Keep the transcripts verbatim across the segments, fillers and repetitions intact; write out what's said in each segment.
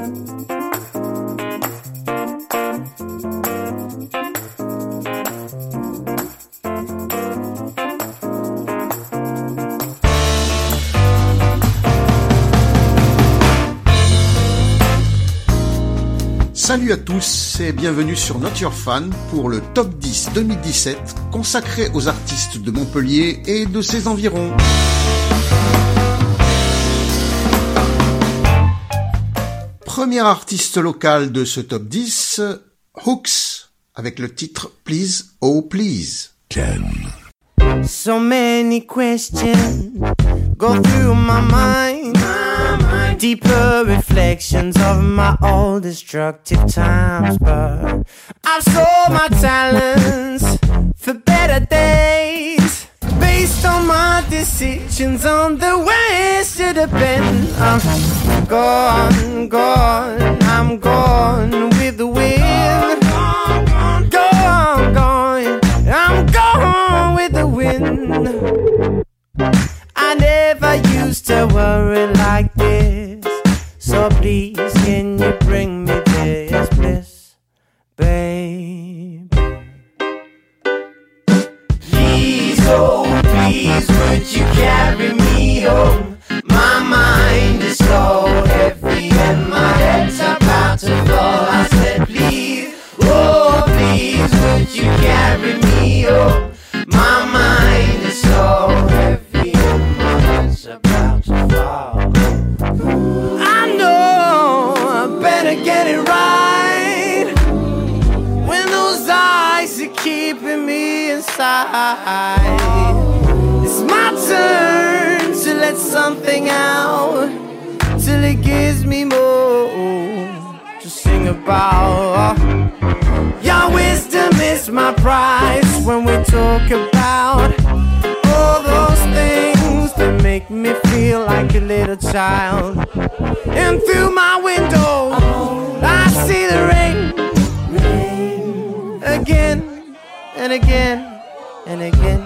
Salut à tous et bienvenue sur Not Your Fan pour le Top dix deux mille dix-sept consacré aux artistes de Montpellier et de ses environs. Premier artiste local de ce Top dix, Hooks, avec le titre Please Oh Please. ten. So many questions go through my mind, my mind. Deeper reflections of my old destructive times. But I've sold my talents for better days, based on my decisions on the way it should have been. I'm gone, gone, I'm gone with the wind. Gone, gone, I'm gone with the wind. I never used to worry like this, so please can you bring me this bliss, babe? Please, oh please, would you carry me home? My mind is so heavy and my head's about to fall. I said please, oh please, would you carry me home? My mind is so heavy and my head's about to fall. I know I better get it right when those eyes are keeping me inside. It's my turn to let something out till it gives me more to sing about. Your wisdom is my prize when we talk about all those things that make me feel like a little child. And through my window I see the rain, rain again and again and again.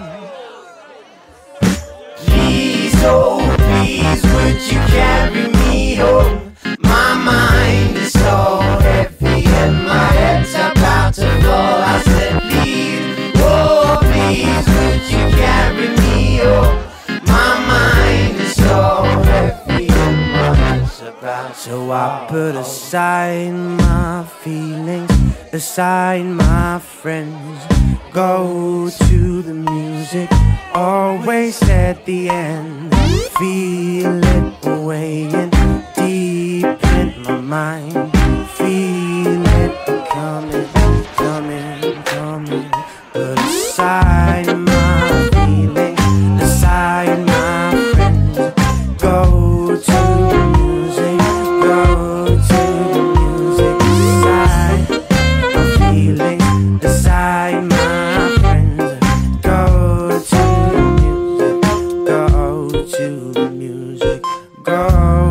Please, oh please, would you carry me home? My mind is so heavy and my head's about to fall. I said please, oh please, would you carry me home? My mind is so heavy and my head's about to fall. So I put aside my feelings, aside my friends, go to the music, always at the end. Feel it weighing deep in my mind. Feel it coming, coming, coming. Put aside my feelings, aside my friends, go to the music, go to the music. Aside my feelings, aside my friends, go to the music, go to the music, go.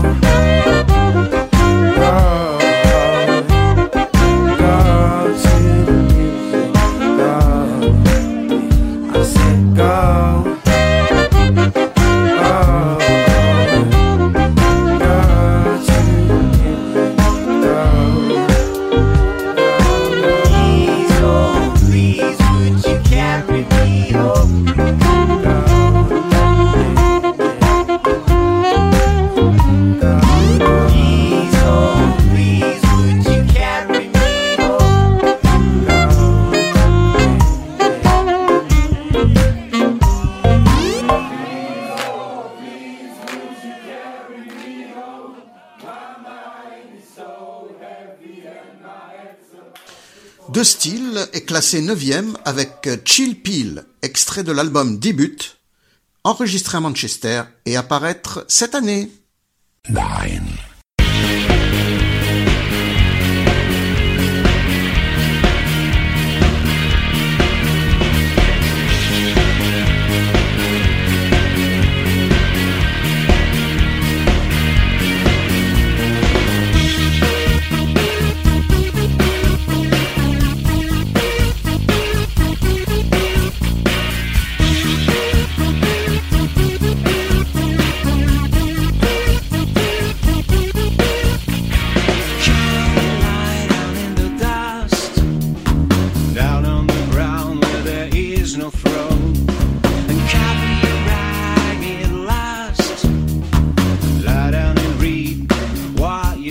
De Style est classé neuvième avec Chill Pill, extrait de l'album Debut, enregistré à Manchester et à paraître cette année. nine.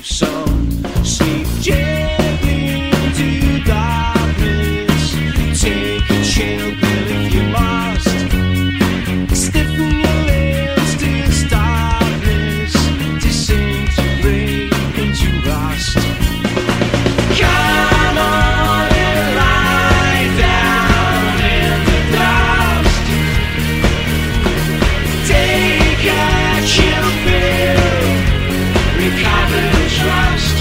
give some sleep gently into darkness. Take a chill pill if you must. Stiffen your limbs to starkness, disintegrate into rust. Come on and lie down in the dust. Take a chill pill, recover trust.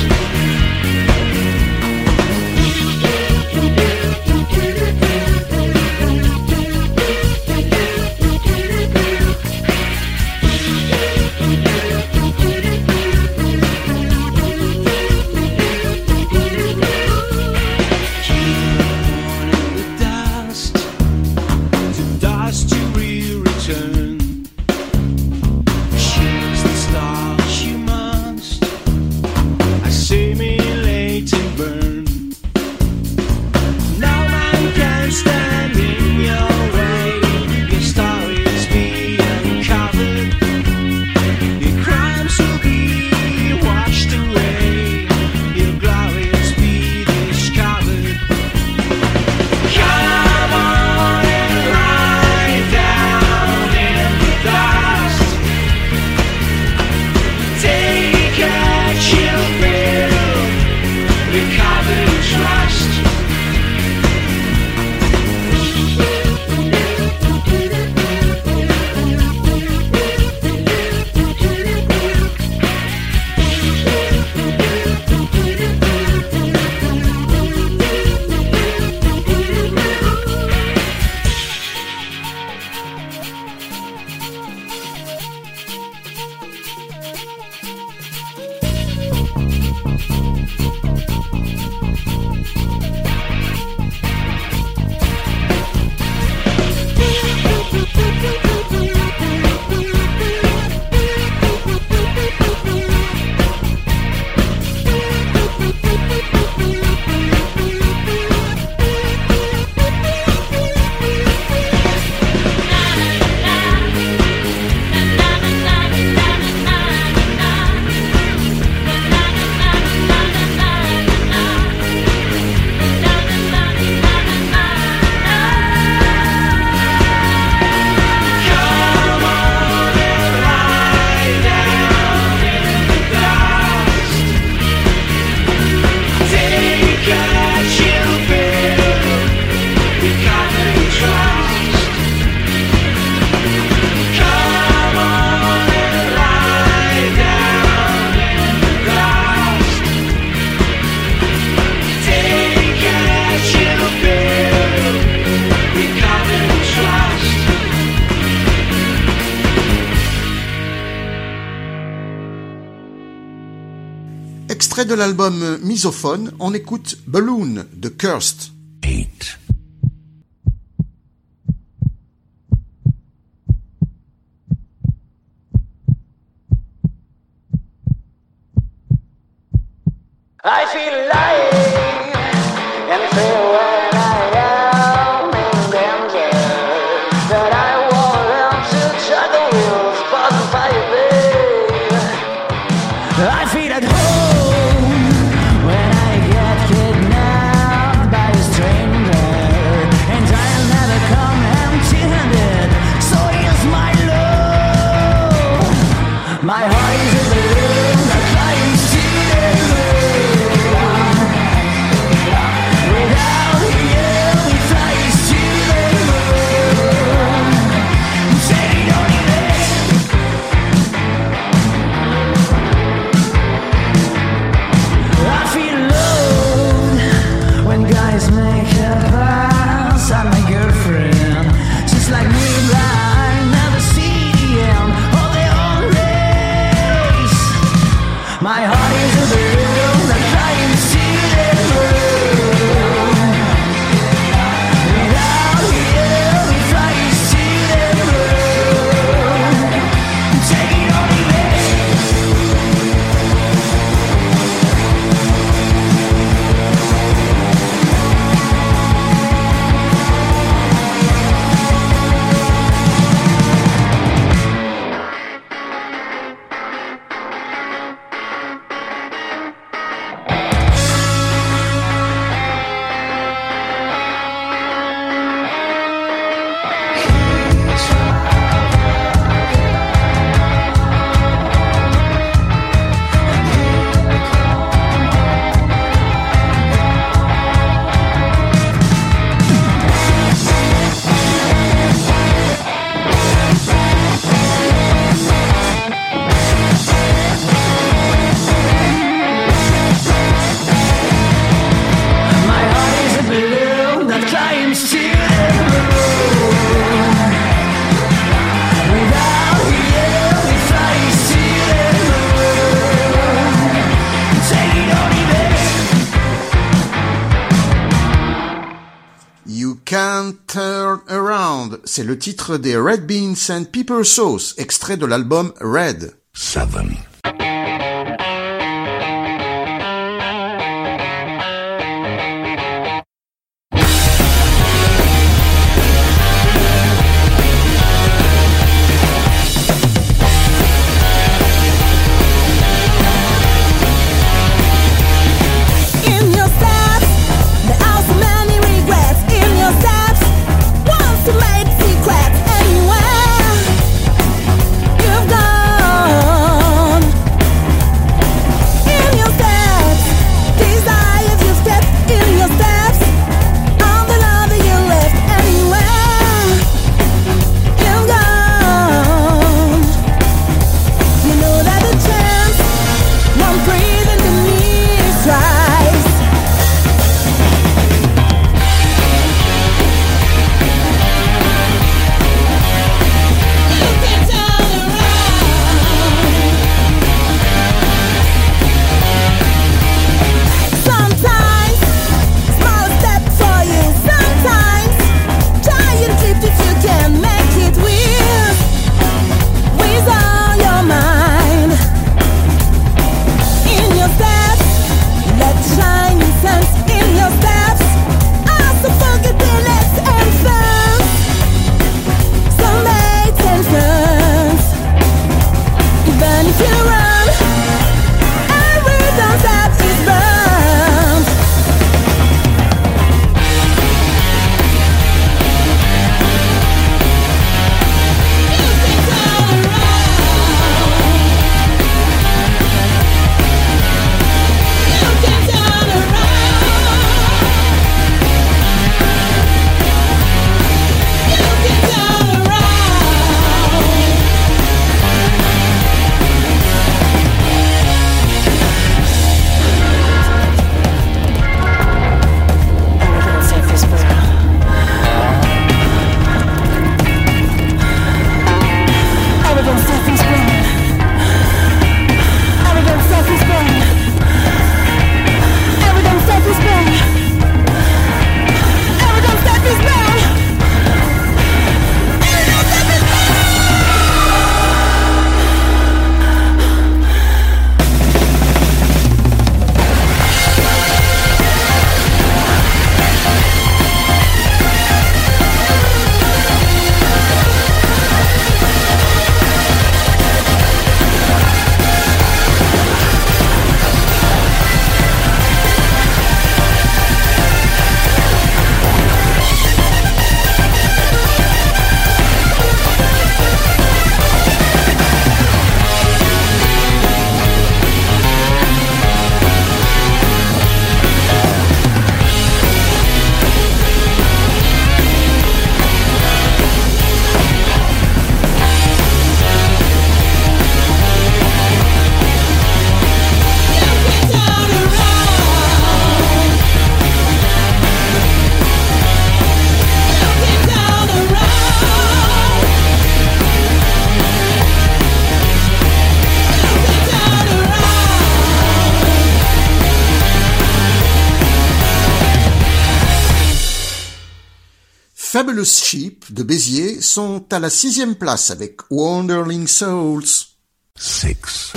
Extrait de l'album Misophone, on écoute Balloon de Cursed. Eight. I feel alive and feel when I am in danger, that I want them to tug the wheels, but the fire babe. I feel at home when I get kidnapped by a stranger, and I'll never come empty-handed, so here's my love. My heart is a balloon that flies to the moon. Without Can't Turn Around, c'est le titre des Red Beans and Pepper Sauce, extrait de l'album Red. Seven. Fabulous Sheep de Béziers sont à la sixième place avec Wanderling Souls. Six.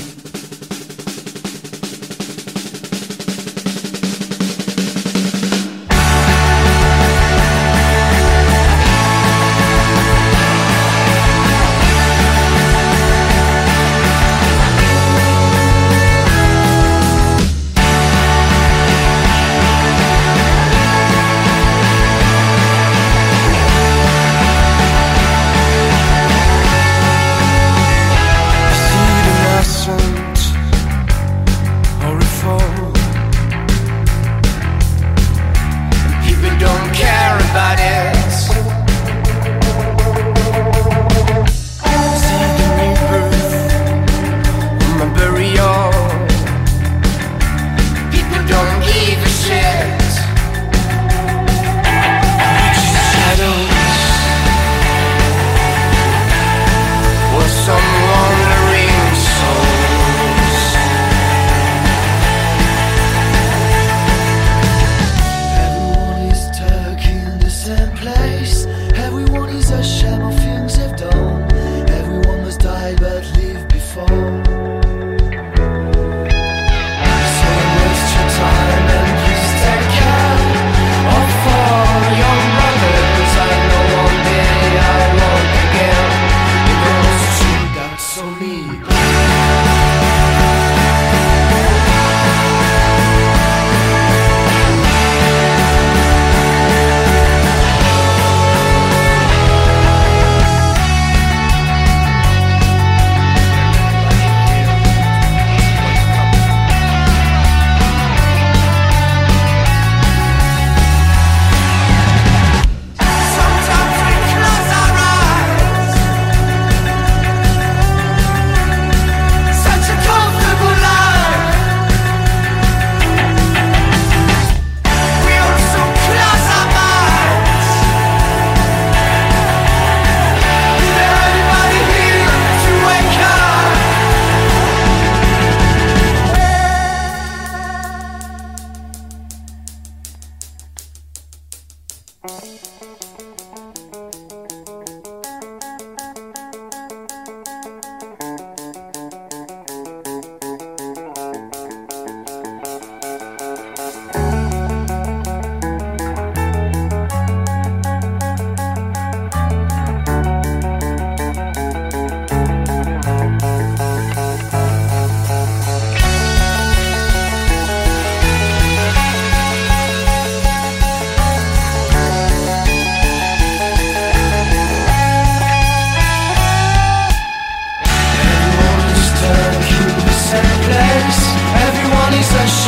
Lesson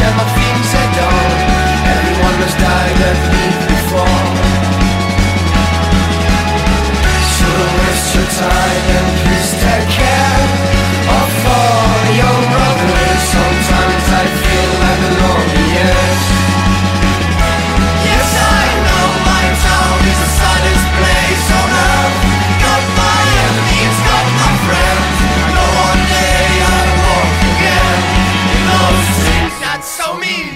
and my feet said don't. Everyone must die that leave before. So don't waste your time and please take care of all your brothers. Sometimes I feel like a lonely yes. Yes, I know my town is the saddest place on earth. Got my enemies, got my friends. I know one day I'll walk again in those streets that so mean.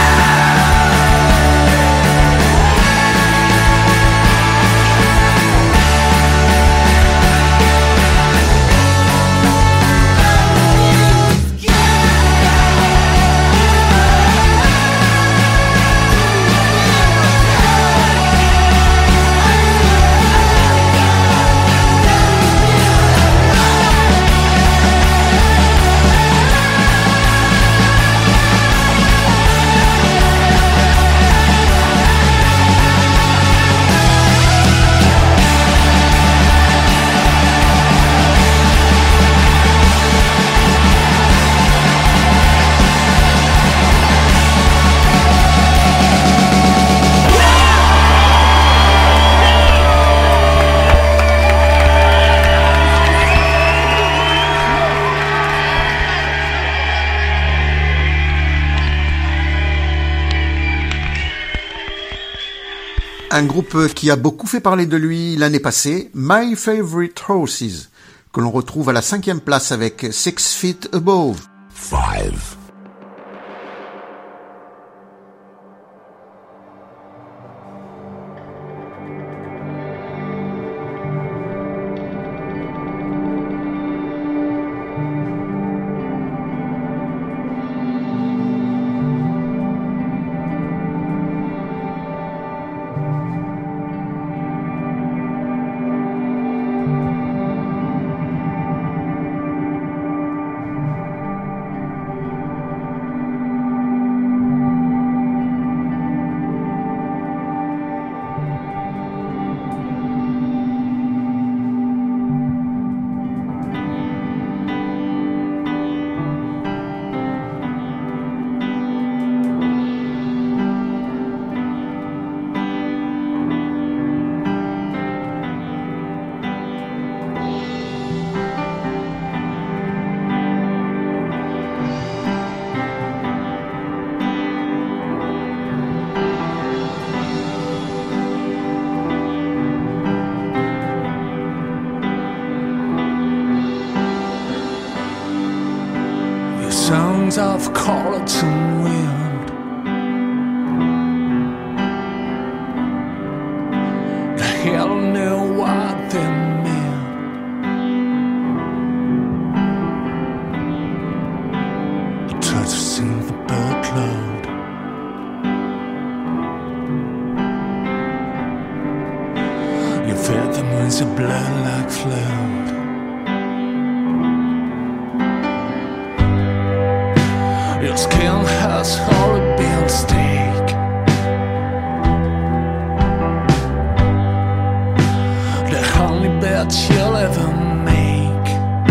Un groupe qui a beaucoup fait parler de lui l'année passée, My Favorite Horses, que l'on retrouve à la cinquième place avec Six Feet Above. Five. Sounds of colors and wind, the hell knew what they meant. The touch of silver boatload, you felt the winds of blood like flood. Your skin has already been steak. The only bet you'll ever make.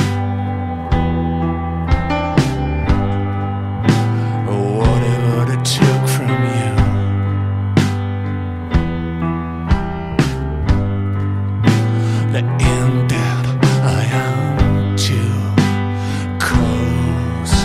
Whatever they took from you, the end that I am too close.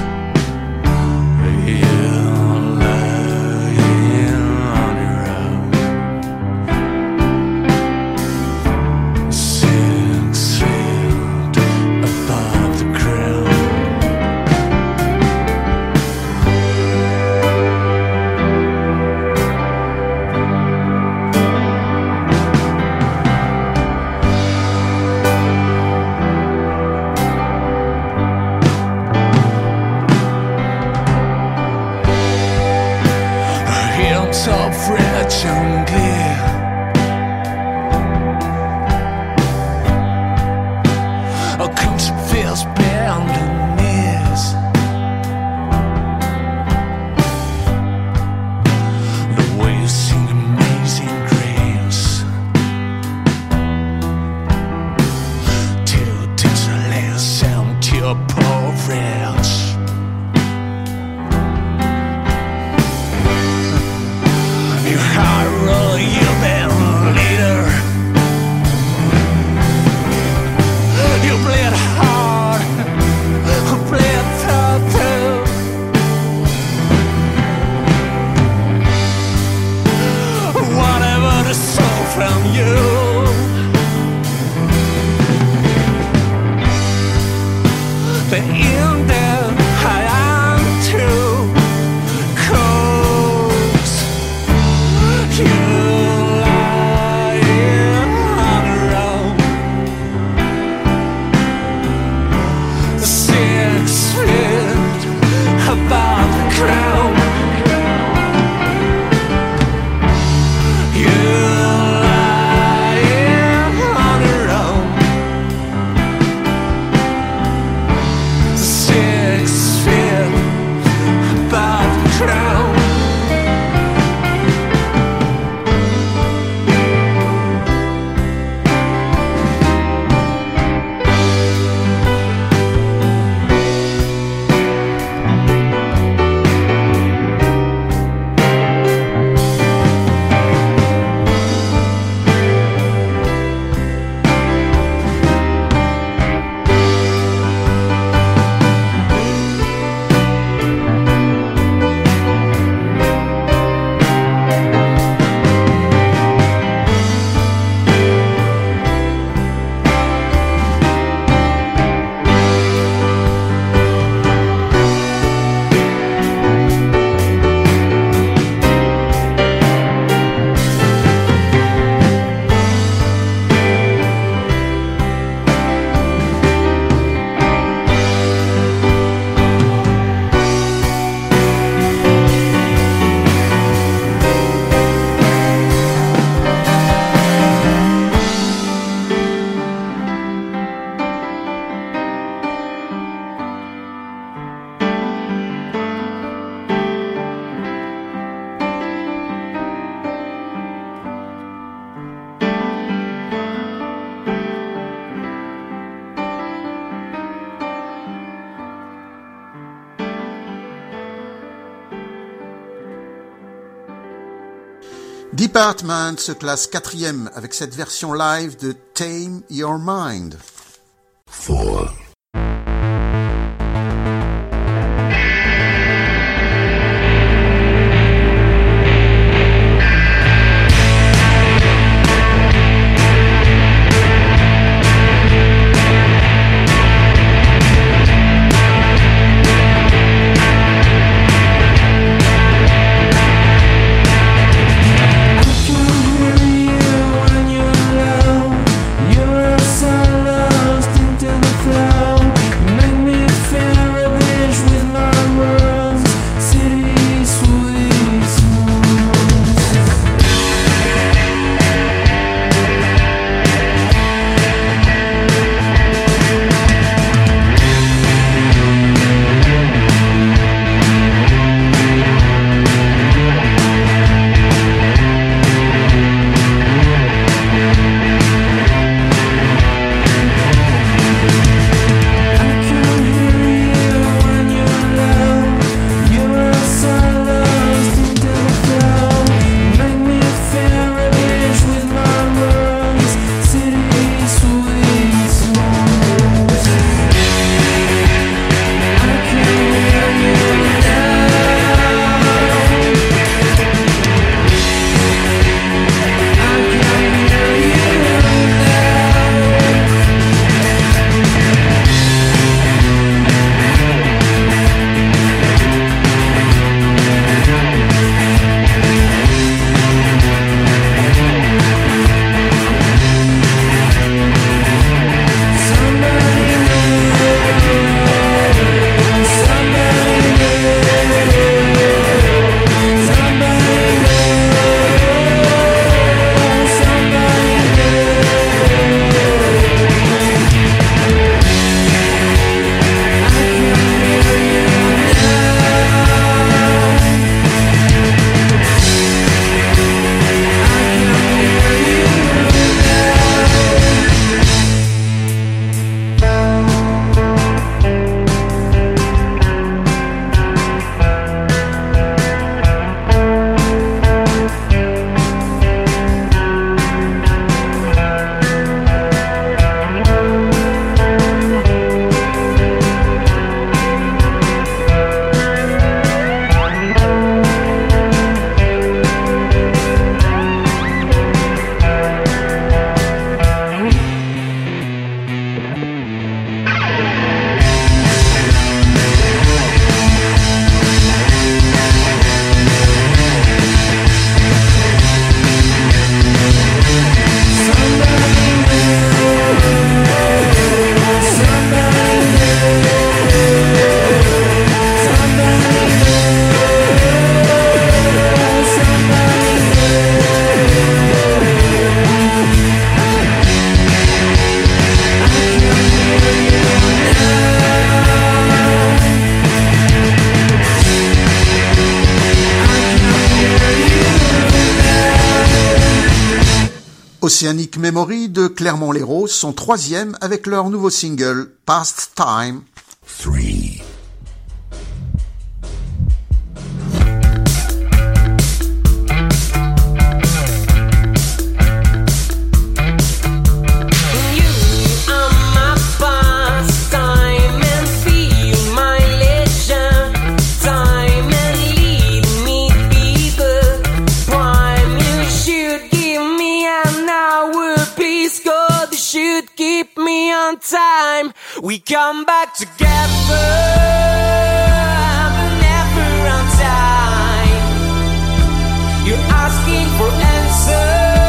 Of rich and clear, a country feels bound and knees. The way you sing Amazing Grace, till it's a last sound to your porridge. Department se classe quatrième avec cette version live de Tame Your Mind. Four. You're so lost into the flow. Oceanic Memory de Clermont-Lérault sont troisième avec leur nouveau single Past Time. Three. Time we come back together, but never on time. You're asking for answers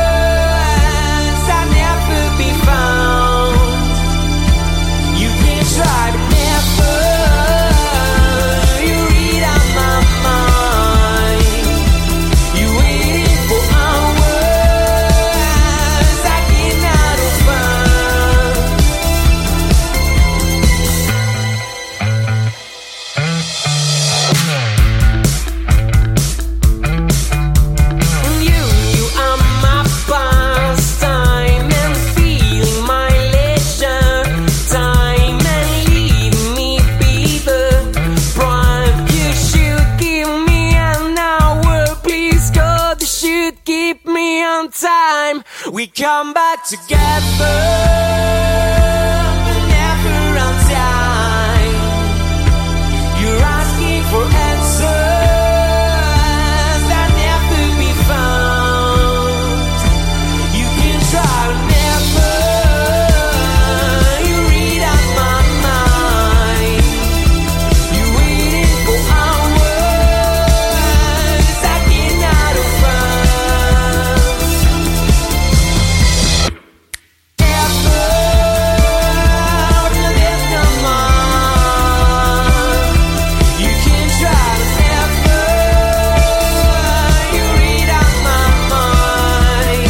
that never be found. You can try but never. You read on my mind. You waiting for hours I cannot find. We come back together, never on time. You're asking for answers that never be found. You can try never. You read on my mind. You're waiting for hours I cannot find. Ever, there's no more. You can try never. You read on my mind.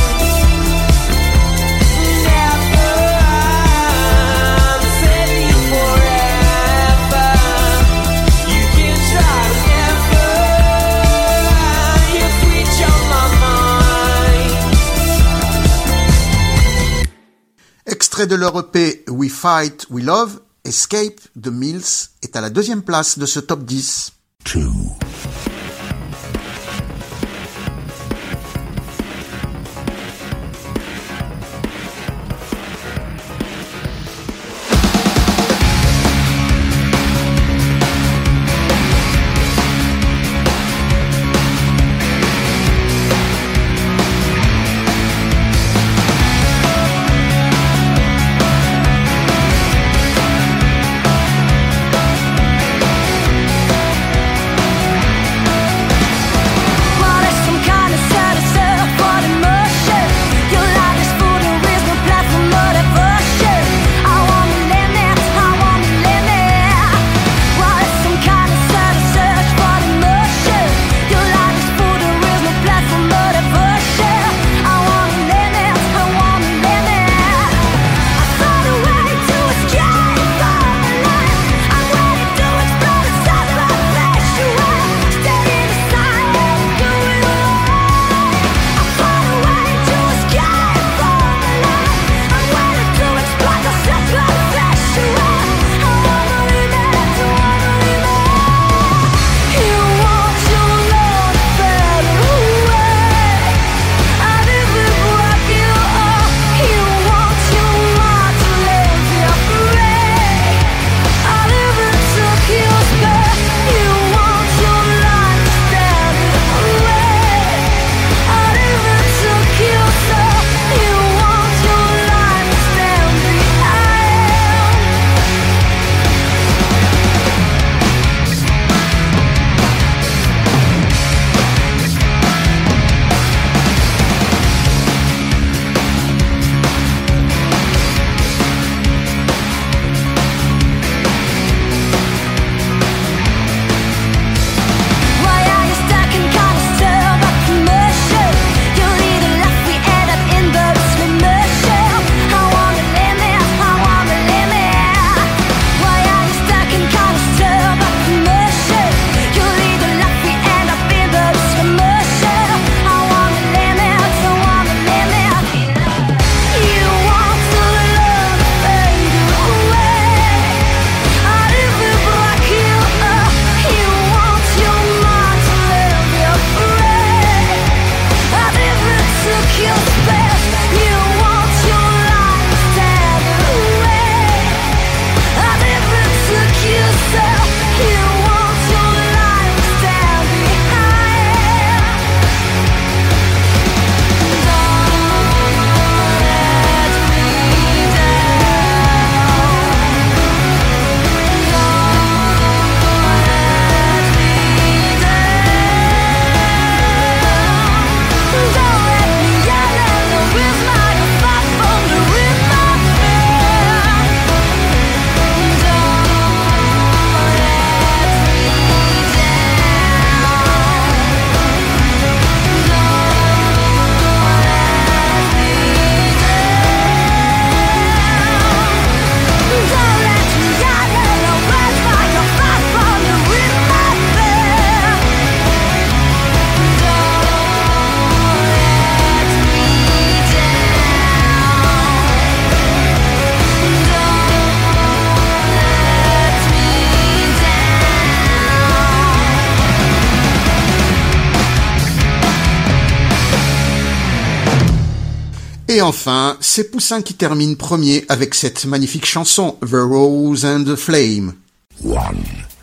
Never, I'm setting forever. You can try never. You switch on my mind. Extrait de leur E P We Fight, We Love, Escape de Mills est à la deuxième place de ce top dix. two, Never Et enfin, c'est Poussin qui termine premier avec cette magnifique chanson The Rose and the Flame. One.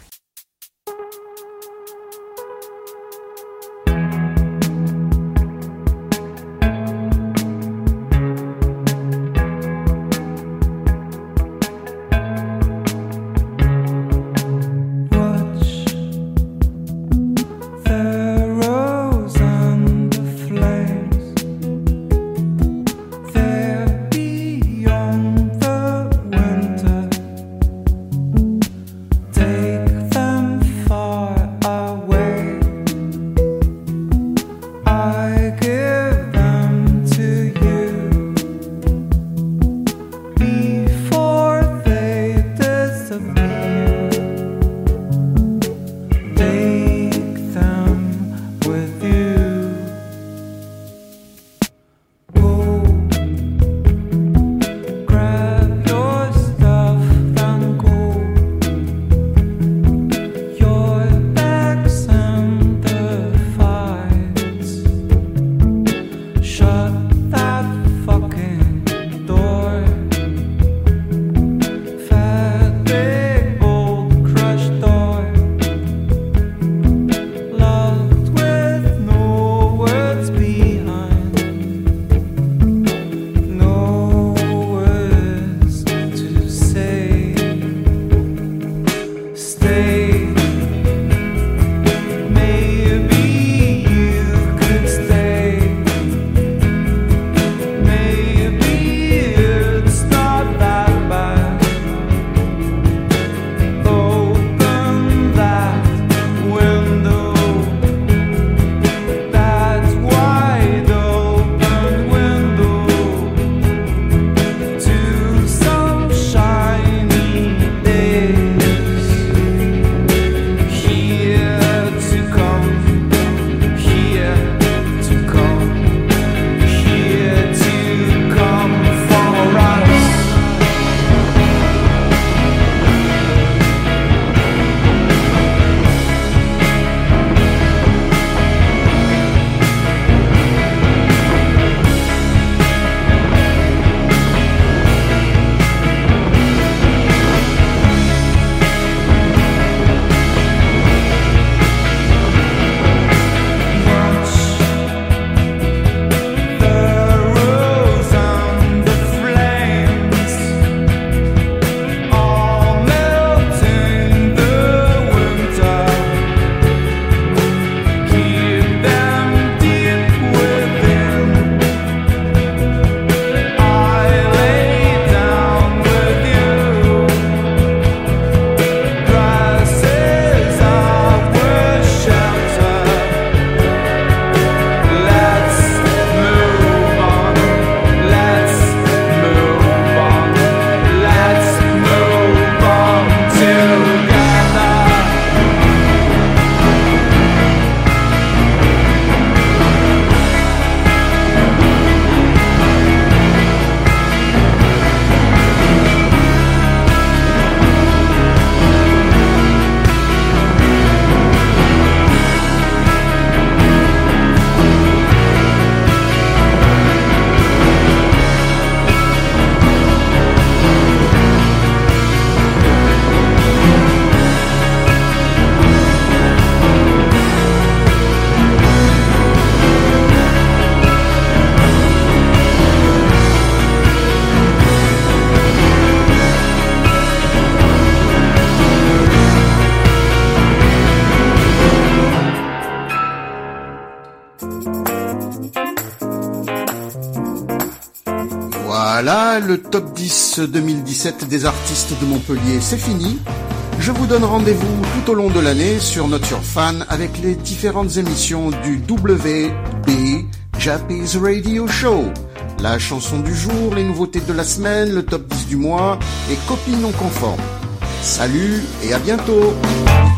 Voilà, le top dix deux mille dix-sept des artistes de Montpellier, c'est fini. Je vous donne rendez-vous tout au long de l'année sur Not Your Fan avec les différentes émissions du W B Jappies Radio Show. La chanson du jour, les nouveautés de la semaine, le top dix du mois et copies non conformes. Salut et à bientôt!